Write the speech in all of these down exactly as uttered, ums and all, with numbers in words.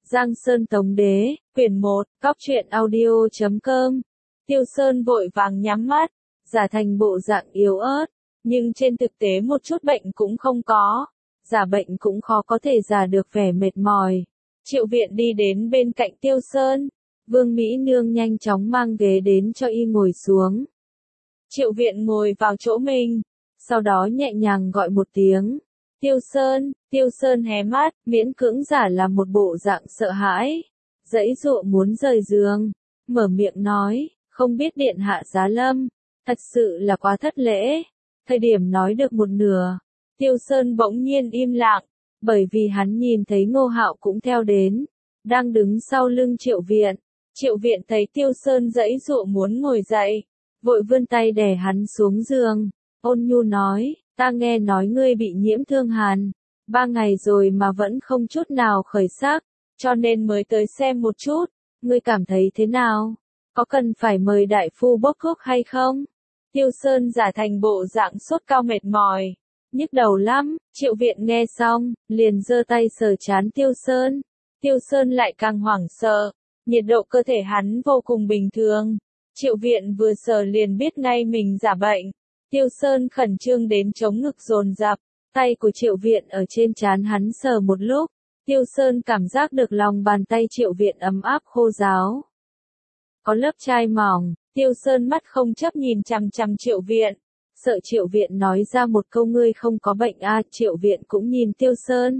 Giang Sơn Tống Đế, quyển một, cóc truyện audio chấm com. Tiêu Sơn vội vàng nhắm mắt, giả thành bộ dạng yếu ớt, nhưng trên thực tế một chút bệnh cũng không có, giả bệnh cũng khó có thể giả được vẻ mệt mỏi. Triệu Viện đi đến bên cạnh Tiêu Sơn, Vương Mỹ Nương nhanh chóng mang ghế đến cho y ngồi xuống. Triệu Viện ngồi vào chỗ mình, sau đó nhẹ nhàng gọi một tiếng. Tiêu Sơn, Tiêu Sơn hé mắt, miễn cưỡng giả là một bộ dạng sợ hãi, giãy giụa muốn rời giường, mở miệng nói, không biết điện hạ giá lâm, thật sự là quá thất lễ. Thời điểm nói được một nửa, Tiêu Sơn bỗng nhiên im lặng, bởi vì hắn nhìn thấy Ngô Hạo cũng theo đến, đang đứng sau lưng Triệu Viện. Triệu Viện thấy Tiêu Sơn giãy giụa muốn ngồi dậy, vội vươn tay đè hắn xuống giường, ôn nhu nói, ta nghe nói ngươi bị nhiễm thương hàn, ba ngày rồi mà vẫn không chút nào khởi sắc, cho nên mới tới xem một chút, ngươi cảm thấy thế nào? Có cần phải mời đại phu bốc thuốc hay không? Tiêu Sơn giả thành bộ dạng sốt cao mệt mỏi, nhức đầu lắm. Triệu Viện nghe xong, liền giơ tay sờ trán Tiêu Sơn. Tiêu Sơn lại càng hoảng sợ, nhiệt độ cơ thể hắn vô cùng bình thường. Triệu Viện vừa sờ liền biết ngay mình giả bệnh. Tiêu Sơn khẩn trương đến chống ngực dồn dập, tay của Triệu Viện ở trên trán hắn sờ một lúc, Tiêu Sơn cảm giác được lòng bàn tay Triệu Viện ấm áp khô ráo. Có lớp chai mỏng, Tiêu Sơn mắt không chấp nhìn chằm chằm Triệu Viện, sợ Triệu Viện nói ra một câu ngươi không có bệnh a. À, Triệu Viện cũng nhìn Tiêu Sơn.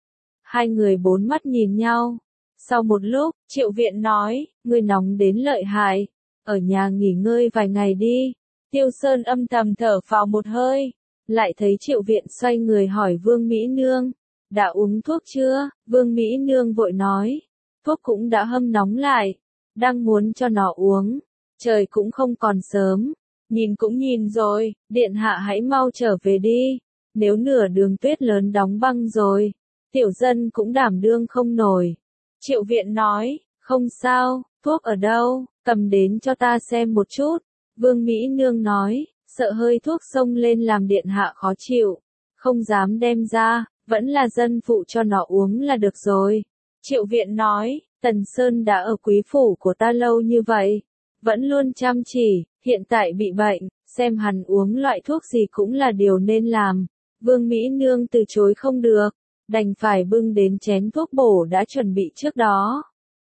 Hai người bốn mắt nhìn nhau. Sau một lúc, Triệu Viện nói, ngươi nóng đến lợi hại, ở nhà nghỉ ngơi vài ngày đi. Tiêu Sơn âm thầm thở phào một hơi, lại thấy Triệu Viện xoay người hỏi Vương Mỹ Nương, đã uống thuốc chưa? Vương Mỹ Nương vội nói, thuốc cũng đã hâm nóng lại, đang muốn cho nó uống, trời cũng không còn sớm, nhìn cũng nhìn rồi, điện hạ hãy mau trở về đi, nếu nửa đường tuyết lớn đóng băng rồi, tiểu dân cũng đảm đương không nổi. Triệu Viện nói, không sao, thuốc ở đâu, cầm đến cho ta xem một chút. Vương Mỹ Nương nói, sợ hơi thuốc xông lên làm điện hạ khó chịu, không dám đem ra, vẫn là dân phụ cho nó uống là được rồi. Triệu Viện nói, Tần Sơn đã ở quý phủ của ta lâu như vậy, vẫn luôn chăm chỉ, hiện tại bị bệnh, xem hắn uống loại thuốc gì cũng là điều nên làm. Vương Mỹ Nương từ chối không được, đành phải bưng đến chén thuốc bổ đã chuẩn bị trước đó.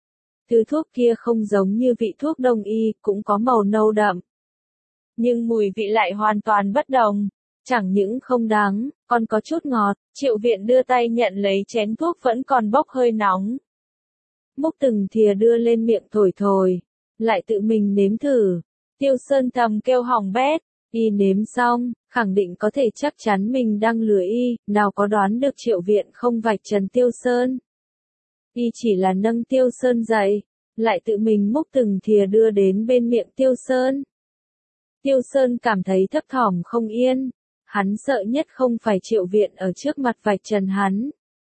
Thứ thuốc kia không giống như vị thuốc đông y, cũng có màu nâu đậm, nhưng mùi vị lại hoàn toàn bất đồng, chẳng những không đắng, còn có chút ngọt. Triệu Viện đưa tay nhận lấy chén thuốc vẫn còn bốc hơi nóng, múc từng thìa đưa lên miệng thổi thổi, lại tự mình nếm thử. Tiêu Sơn thầm kêu hỏng bét, y nếm xong, khẳng định có thể chắc chắn mình đang lừa y, nào có đoán được Triệu Viện không vạch trần Tiêu Sơn. Y chỉ là nâng Tiêu Sơn dậy, lại tự mình múc từng thìa đưa đến bên miệng Tiêu Sơn. Tiêu Sơn cảm thấy thấp thỏm không yên, hắn sợ nhất không phải Triệu Viện ở trước mặt vạch trần hắn,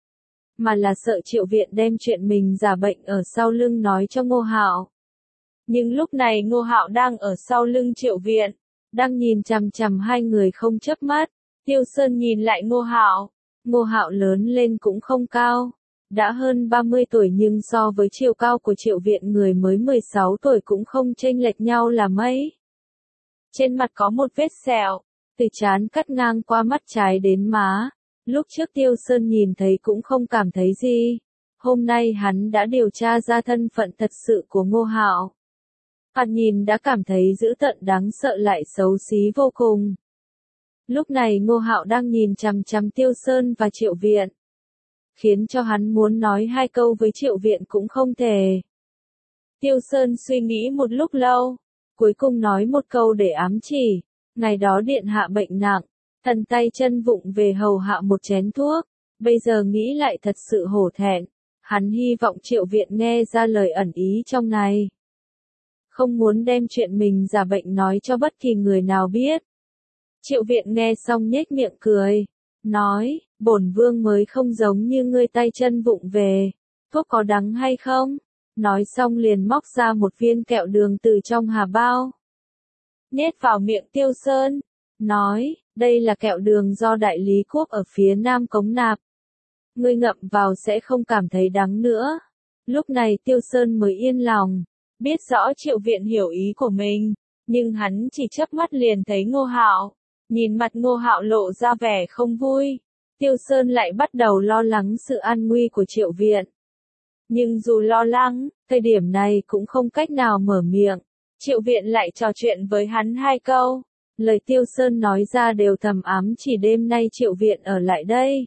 mà là sợ Triệu Viện đem chuyện mình giả bệnh ở sau lưng nói cho Ngô Hạo. Nhưng lúc này Ngô Hạo đang ở sau lưng Triệu Viện, đang nhìn chằm chằm hai người không chớp mắt. Tiêu Sơn nhìn lại Ngô Hạo, Ngô Hạo lớn lên cũng không cao, đã hơn ba mươi tuổi nhưng so với chiều cao của Triệu Viện người mới mười sáu tuổi cũng không chênh lệch nhau là mấy. Trên mặt có một vết sẹo, từ trán cắt ngang qua mắt trái đến má. Lúc trước Tiêu Sơn nhìn thấy cũng không cảm thấy gì. Hôm nay hắn đã điều tra ra thân phận thật sự của Ngô Hạo. Hắn nhìn đã cảm thấy dữ tợn đáng sợ lại xấu xí vô cùng. Lúc này Ngô Hạo đang nhìn chằm chằm Tiêu Sơn và Triệu Viện, khiến cho hắn muốn nói hai câu với Triệu Viện cũng không thể. Tiêu Sơn suy nghĩ một lúc lâu, cuối cùng nói một câu để ám chỉ, ngày đó điện hạ bệnh nặng, thần tay chân vụng về hầu hạ một chén thuốc, bây giờ nghĩ lại thật sự hổ thẹn, hắn hy vọng Triệu Viện nghe ra lời ẩn ý trong này. Không muốn đem chuyện mình giả bệnh nói cho bất kỳ người nào biết. Triệu Viện nghe xong nhếch miệng cười, nói, bổn vương mới không giống như ngươi tay chân vụng về, thuốc có đắng hay không? Nói xong liền móc ra một viên kẹo đường từ trong hà bao, nhét vào miệng Tiêu Sơn, nói, đây là kẹo đường do đại lý quốc ở phía nam cống nạp. Ngươi ngậm vào sẽ không cảm thấy đắng nữa. Lúc này Tiêu Sơn mới yên lòng, biết rõ Triệu Viện hiểu ý của mình, nhưng hắn chỉ chớp mắt liền thấy Ngô Hạo, nhìn mặt Ngô Hạo lộ ra vẻ không vui, Tiêu Sơn lại bắt đầu lo lắng sự an nguy của Triệu Viện. Nhưng dù lo lắng, thời điểm này cũng không cách nào mở miệng, Triệu Viện lại trò chuyện với hắn hai câu, lời Tiêu Sơn nói ra đều thầm ám chỉ đêm nay Triệu Viện ở lại đây.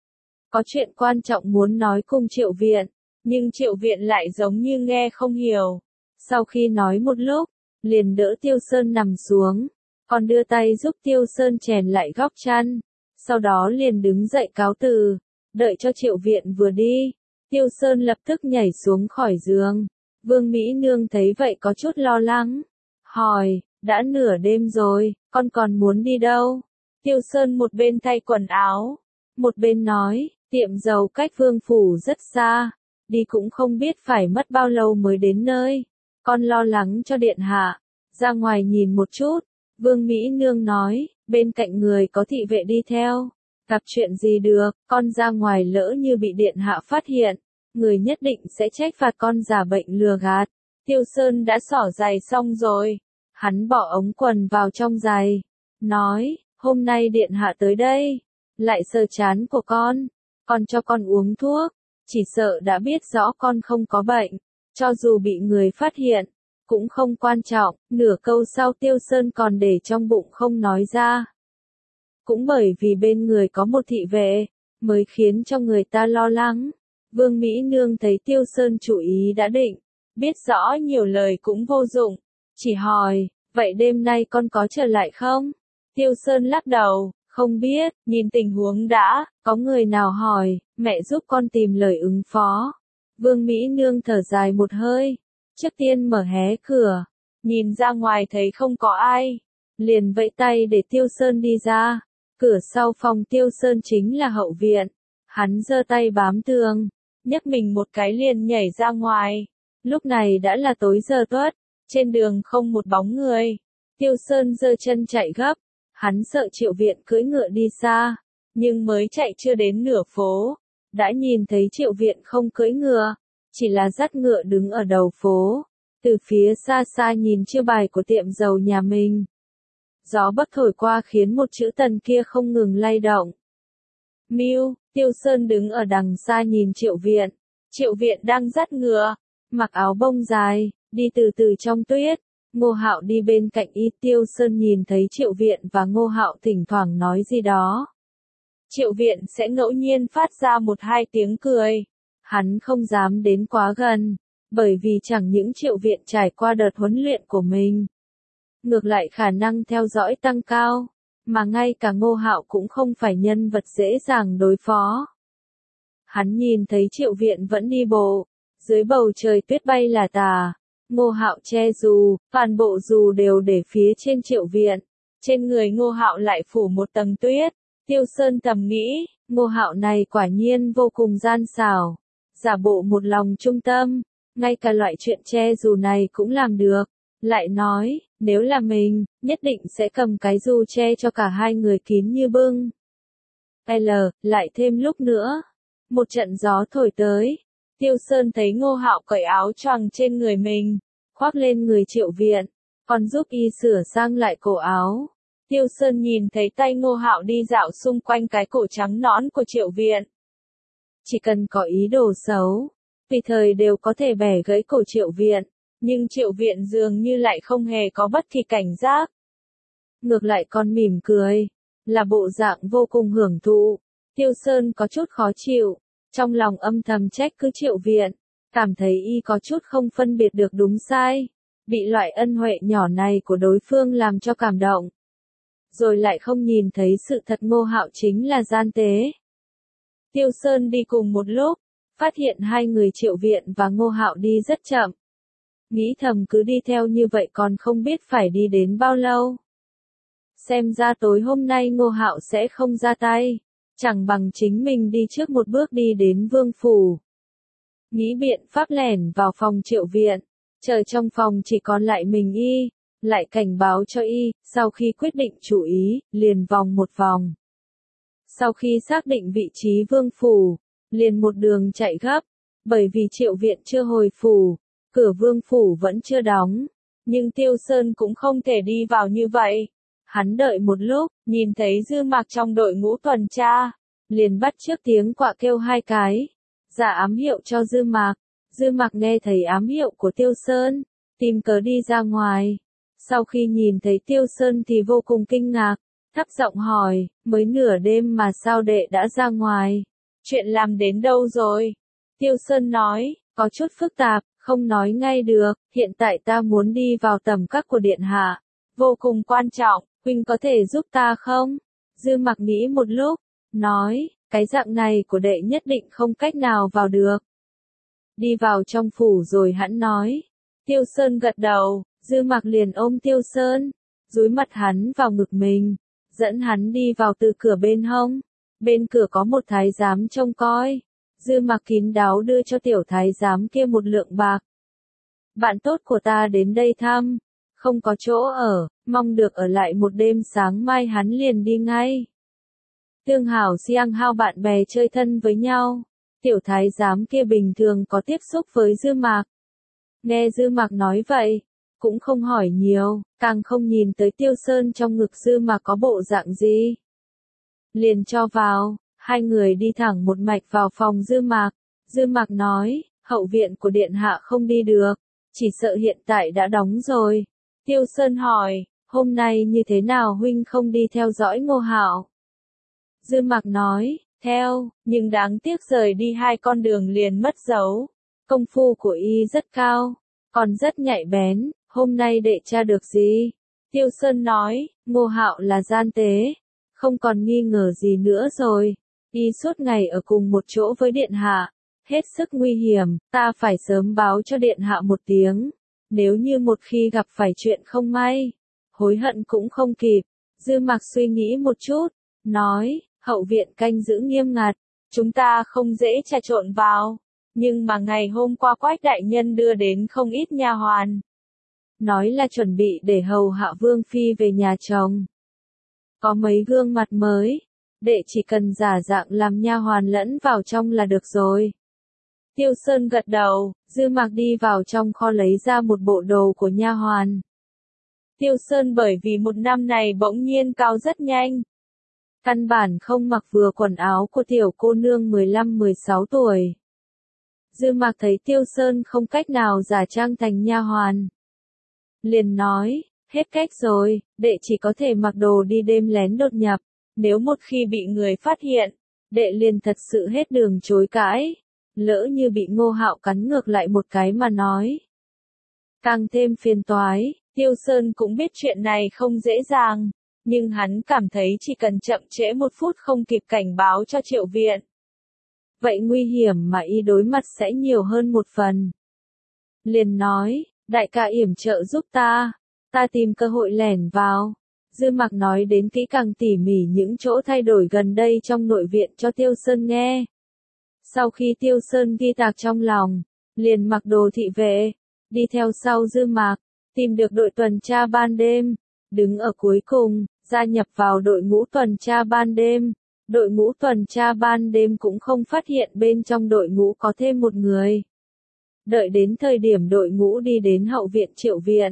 Có chuyện quan trọng muốn nói cùng Triệu Viện, nhưng Triệu Viện lại giống như nghe không hiểu. Sau khi nói một lúc, liền đỡ Tiêu Sơn nằm xuống, còn đưa tay giúp Tiêu Sơn chèn lại góc chăn, sau đó liền đứng dậy cáo từ, đợi cho Triệu Viện vừa đi. Tiêu Sơn lập tức nhảy xuống khỏi giường. Vương Mỹ Nương thấy vậy có chút lo lắng, hỏi, đã nửa đêm rồi, con còn muốn đi đâu? Tiêu Sơn một bên thay quần áo, một bên nói, tiệm dầu cách vương phủ rất xa, đi cũng không biết phải mất bao lâu mới đến nơi, con lo lắng cho điện hạ, ra ngoài nhìn một chút. Vương Mỹ Nương nói, bên cạnh người có thị vệ đi theo, gặp chuyện gì được, con ra ngoài lỡ như bị điện hạ phát hiện, người nhất định sẽ trách phạt con giả bệnh lừa gạt. Tiêu Sơn đã xỏ giày xong rồi, hắn bỏ ống quần vào trong giày, nói, hôm nay điện hạ tới đây, lại sờ trán của con, còn cho con uống thuốc, chỉ sợ đã biết rõ con không có bệnh, cho dù bị người phát hiện, cũng không quan trọng. Nửa câu sau Tiêu Sơn còn để trong bụng không nói ra. Cũng bởi vì bên người có một thị vệ, mới khiến cho người ta lo lắng. Vương Mỹ Nương thấy Tiêu Sơn chủ ý đã định, biết rõ nhiều lời cũng vô dụng, chỉ hỏi, vậy đêm nay con có trở lại không? Tiêu Sơn lắc đầu, không biết, nhìn tình huống đã, có người nào hỏi, mẹ giúp con tìm lời ứng phó. Vương Mỹ Nương thở dài một hơi, trước tiên mở hé cửa, nhìn ra ngoài thấy không có ai, liền vẫy tay để Tiêu Sơn đi ra. Cửa sau phòng Tiêu Sơn chính là hậu viện, hắn giơ tay bám tường, nhấc mình một cái liền nhảy ra ngoài. Lúc này đã là tối giờ tuất, trên đường không một bóng người. Tiêu Sơn giơ chân chạy gấp, hắn sợ Triệu Viện cưỡi ngựa đi xa, nhưng mới chạy chưa đến nửa phố, đã nhìn thấy Triệu Viện không cưỡi ngựa, chỉ là dắt ngựa đứng ở đầu phố, từ phía xa xa nhìn chiêu bài của tiệm dầu nhà mình. Gió bắc thổi qua khiến một chữ tần kia không ngừng lay động. Miu, Tiêu Sơn đứng ở đằng xa nhìn Triệu Viện. Triệu Viện đang dắt ngựa, mặc áo bông dài, đi từ từ trong tuyết. Ngô Hạo đi bên cạnh y. Tiêu Sơn nhìn thấy Triệu Viện và Ngô Hạo thỉnh thoảng nói gì đó. Triệu Viện sẽ ngẫu nhiên phát ra một hai tiếng cười. Hắn không dám đến quá gần, bởi vì chẳng những Triệu Viện trải qua đợt huấn luyện của mình, ngược lại khả năng theo dõi tăng cao, mà ngay cả Ngô Hạo cũng không phải nhân vật dễ dàng đối phó. Hắn nhìn thấy Triệu Viện vẫn đi bộ, dưới bầu trời tuyết bay là tà, Ngô Hạo che dù, toàn bộ dù đều để phía trên Triệu Viện, trên người Ngô Hạo lại phủ một tầng tuyết. Tiêu Sơn thầm nghĩ, Ngô Hạo này quả nhiên vô cùng gian xảo, giả bộ một lòng trung tâm, ngay cả loại chuyện che dù này cũng làm được. Lại nói, nếu là mình, nhất định sẽ cầm cái dù che cho cả hai người kín như bưng. L, lại thêm lúc nữa, một trận gió thổi tới, Tiêu Sơn thấy Ngô Hạo cởi áo choàng trên người mình, khoác lên người Triệu Viện, còn giúp y sửa sang lại cổ áo. Tiêu Sơn nhìn thấy tay Ngô Hạo đi dạo xung quanh cái cổ trắng nõn của Triệu Viện. Chỉ cần có ý đồ xấu, tùy thời đều có thể bẻ gãy cổ Triệu Viện. Nhưng Triệu Viện dường như lại không hề có bất kỳ cảnh giác. Ngược lại còn mỉm cười, là bộ dạng vô cùng hưởng thụ. Tiêu Sơn có chút khó chịu, trong lòng âm thầm trách cứ Triệu Viện, cảm thấy y có chút không phân biệt được đúng sai, bị loại ân huệ nhỏ này của đối phương làm cho cảm động. Rồi lại không nhìn thấy sự thật Ngô Hạo chính là gian tế. Tiêu Sơn đi cùng một lúc, phát hiện hai người Triệu Viện và Ngô Hạo đi rất chậm. Nghĩ thầm cứ đi theo như vậy còn không biết phải đi đến bao lâu. Xem ra tối hôm nay Ngô Hạo sẽ không ra tay, chẳng bằng chính mình đi trước một bước đi đến vương phủ. Nghĩ biện pháp lẻn vào phòng Triệu Viện, chờ trong phòng chỉ còn lại mình y, lại cảnh báo cho y, sau khi quyết định chủ ý, liền vòng một vòng. Sau khi xác định vị trí vương phủ, liền một đường chạy gấp, Bởi vì Triệu Viện chưa hồi phủ, cửa vương phủ vẫn chưa đóng, nhưng Tiêu Sơn cũng không thể đi vào như vậy. Hắn đợi một lúc, nhìn thấy Dư Mạc trong đội ngũ tuần tra, liền bắt trước tiếng quạ kêu hai cái, giả ám hiệu cho Dư Mạc. Dư Mạc nghe thấy ám hiệu của Tiêu Sơn, tìm cớ đi ra ngoài. Sau khi nhìn thấy Tiêu Sơn thì vô cùng kinh ngạc, thấp giọng hỏi, mới nửa đêm mà sao đệ đã ra ngoài? Chuyện làm đến đâu rồi? Tiêu Sơn nói, có chút phức tạp, không nói ngay được, hiện tại ta muốn đi vào tầm các của điện hạ. Vô cùng quan trọng, huynh có thể giúp ta không? Dư Mạc nghĩ một lúc, nói, cái dạng này của đệ nhất định không cách nào vào được. Đi vào trong phủ rồi hẵng nói. Tiêu Sơn gật đầu, Dư Mạc liền ôm Tiêu Sơn, dúi mặt hắn vào ngực mình, dẫn hắn đi vào từ cửa bên hông. Bên cửa có một thái giám trông coi. Dư Mạc kín đáo đưa cho tiểu thái giám kia một lượng bạc. Bạn tốt của ta đến đây thăm, không có chỗ ở, mong được ở lại một đêm, sáng mai hắn liền đi ngay. Tương hảo siang hao bạn bè chơi thân với nhau. Tiểu thái giám kia bình thường có tiếp xúc với Dư Mạc. Nghe Dư Mạc nói vậy, cũng không hỏi nhiều, càng không nhìn tới Tiêu Sơn trong ngực Dư Mạc có bộ dạng gì. Liền cho vào, hai người đi thẳng một mạch vào phòng Dư Mạc. Dư Mạc nói, hậu viện của điện hạ không đi được, chỉ sợ hiện tại đã đóng rồi. Tiêu Sơn hỏi, hôm nay như thế nào huynh không đi theo dõi Ngô Hạo? Dư Mạc nói, theo, nhưng đáng tiếc rời đi hai con đường liền mất dấu. Công phu của y rất cao, còn rất nhạy bén, hôm nay đệ tra được gì? Tiêu Sơn nói, Ngô Hạo là gian tế, không còn nghi ngờ gì nữa rồi. Y suốt ngày ở cùng một chỗ với điện hạ, hết sức nguy hiểm, ta phải sớm báo cho điện hạ một tiếng. Nếu như một khi gặp phải chuyện không may, hối hận cũng không kịp. Dư Mạc suy nghĩ một chút, nói, hậu viện canh giữ nghiêm ngặt, chúng ta không dễ trà trộn vào. Nhưng mà ngày hôm qua Quách đại nhân đưa đến không ít nha hoàn. Nói là chuẩn bị để hầu hạ Vương Phi về nhà chồng. Có mấy gương mặt mới, đệ chỉ cần giả dạng làm nha hoàn lẫn vào trong là được rồi. Tiêu Sơn gật đầu, Dư Mạc đi vào trong kho lấy ra một bộ đồ của nha hoàn. Tiêu Sơn bởi vì một năm này bỗng nhiên cao rất nhanh. Căn bản không mặc vừa quần áo của tiểu cô nương mười lăm mười sáu tuổi. Dư Mạc thấy Tiêu Sơn không cách nào giả trang thành nha hoàn. Liền nói, hết cách rồi, đệ chỉ có thể mặc đồ đi đêm lén đột nhập. Nếu một khi bị người phát hiện, đệ liền thật sự hết đường chối cãi. Lỡ như bị Ngô Hạo cắn ngược lại một cái mà nói. Càng thêm phiền toái, Tiêu Sơn cũng biết chuyện này không dễ dàng, nhưng hắn cảm thấy chỉ cần chậm trễ một phút không kịp cảnh báo cho Triệu Viện. Vậy nguy hiểm mà y đối mặt sẽ nhiều hơn một phần. Liền nói, đại ca yểm trợ giúp ta, ta tìm cơ hội lẻn vào. Dư Mạc nói đến kỹ càng tỉ mỉ những chỗ thay đổi gần đây trong nội viện cho Tiêu Sơn nghe. Sau khi Tiêu Sơn ghi tạc trong lòng, liền mặc đồ thị vệ, đi theo sau Dư Mạc, tìm được đội tuần tra ban đêm, đứng ở cuối cùng, gia nhập vào đội ngũ tuần tra ban đêm. Đội ngũ tuần tra ban đêm cũng không phát hiện bên trong đội ngũ có thêm một người. Đợi đến thời điểm đội ngũ đi đến hậu viện Triệu Viện,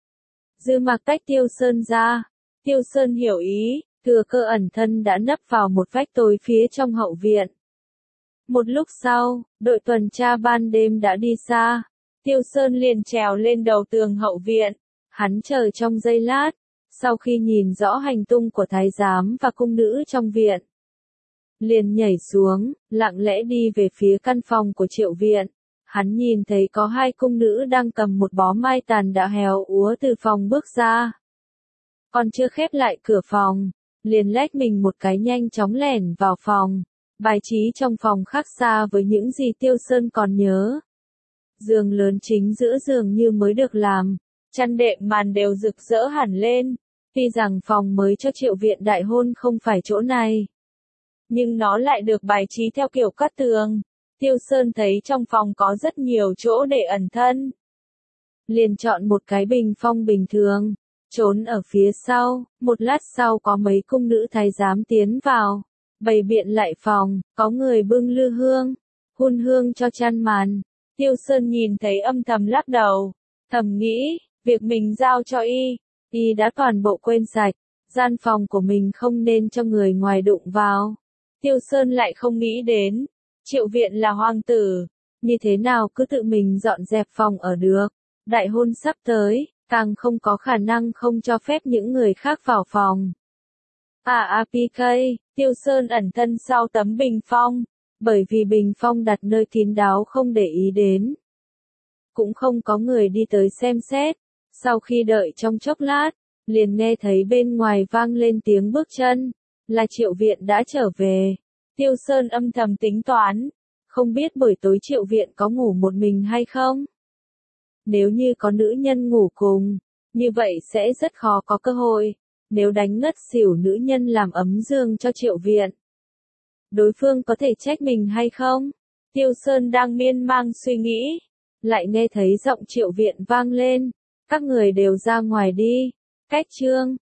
Dư Mạc tách Tiêu Sơn ra. Tiêu Sơn hiểu ý, thừa cơ ẩn thân đã nấp vào một vách tối phía trong hậu viện. Một lúc sau, đội tuần tra ban đêm đã đi xa. Tiêu Sơn liền trèo lên đầu tường hậu viện. Hắn chờ trong giây lát, sau khi nhìn rõ hành tung của thái giám và cung nữ trong viện, liền nhảy xuống, lặng lẽ đi về phía căn phòng của Triệu Viện. Hắn nhìn thấy có hai cung nữ đang cầm một bó mai tàn đã héo úa từ phòng bước ra. Còn chưa khép lại cửa phòng, liền lách mình một cái nhanh chóng lẻn vào phòng. Bài trí trong phòng khác xa với những gì Tiêu Sơn còn nhớ. Giường lớn chính giữa giường như mới được làm, chăn đệm màn đều rực rỡ hẳn lên. Tuy rằng phòng mới cho Triệu Viện đại hôn không phải chỗ này, nhưng nó lại được bài trí theo kiểu cắt tường. Tiêu Sơn thấy trong phòng có rất nhiều chỗ để ẩn thân. Liền chọn một cái bình phong bình thường, trốn ở phía sau. Một lát sau có mấy cung nữ thái giám tiến vào, bày biện lại phòng, có người bưng lư hương, hun hương cho chăn màn. Tiêu Sơn nhìn thấy âm thầm lắc đầu, thầm nghĩ, việc mình giao cho y, y đã toàn bộ quên sạch, gian phòng của mình không nên cho người ngoài đụng vào. Tiêu Sơn lại không nghĩ đến, Triệu Viện là hoàng tử, như thế nào cứ tự mình dọn dẹp phòng ở được, đại hôn sắp tới, càng không có khả năng không cho phép những người khác vào phòng. À à pê ca, Tiêu Sơn ẩn thân sau tấm bình phong, bởi vì bình phong đặt nơi kín đáo không để ý đến. Cũng không có người đi tới xem xét, sau khi đợi trong chốc lát, liền nghe thấy bên ngoài vang lên tiếng bước chân, là Triệu Viện đã trở về. Tiêu Sơn âm thầm tính toán, không biết buổi tối Triệu Viện có ngủ một mình hay không? Nếu như có nữ nhân ngủ cùng, như vậy sẽ rất khó có cơ hội, nếu đánh ngất xỉu nữ nhân làm ấm giường cho Triệu Viện. Đối phương có thể trách mình hay không? Tiêu Sơn đang miên man suy nghĩ, lại nghe thấy giọng Triệu Viện vang lên, các người đều ra ngoài đi, cách chương.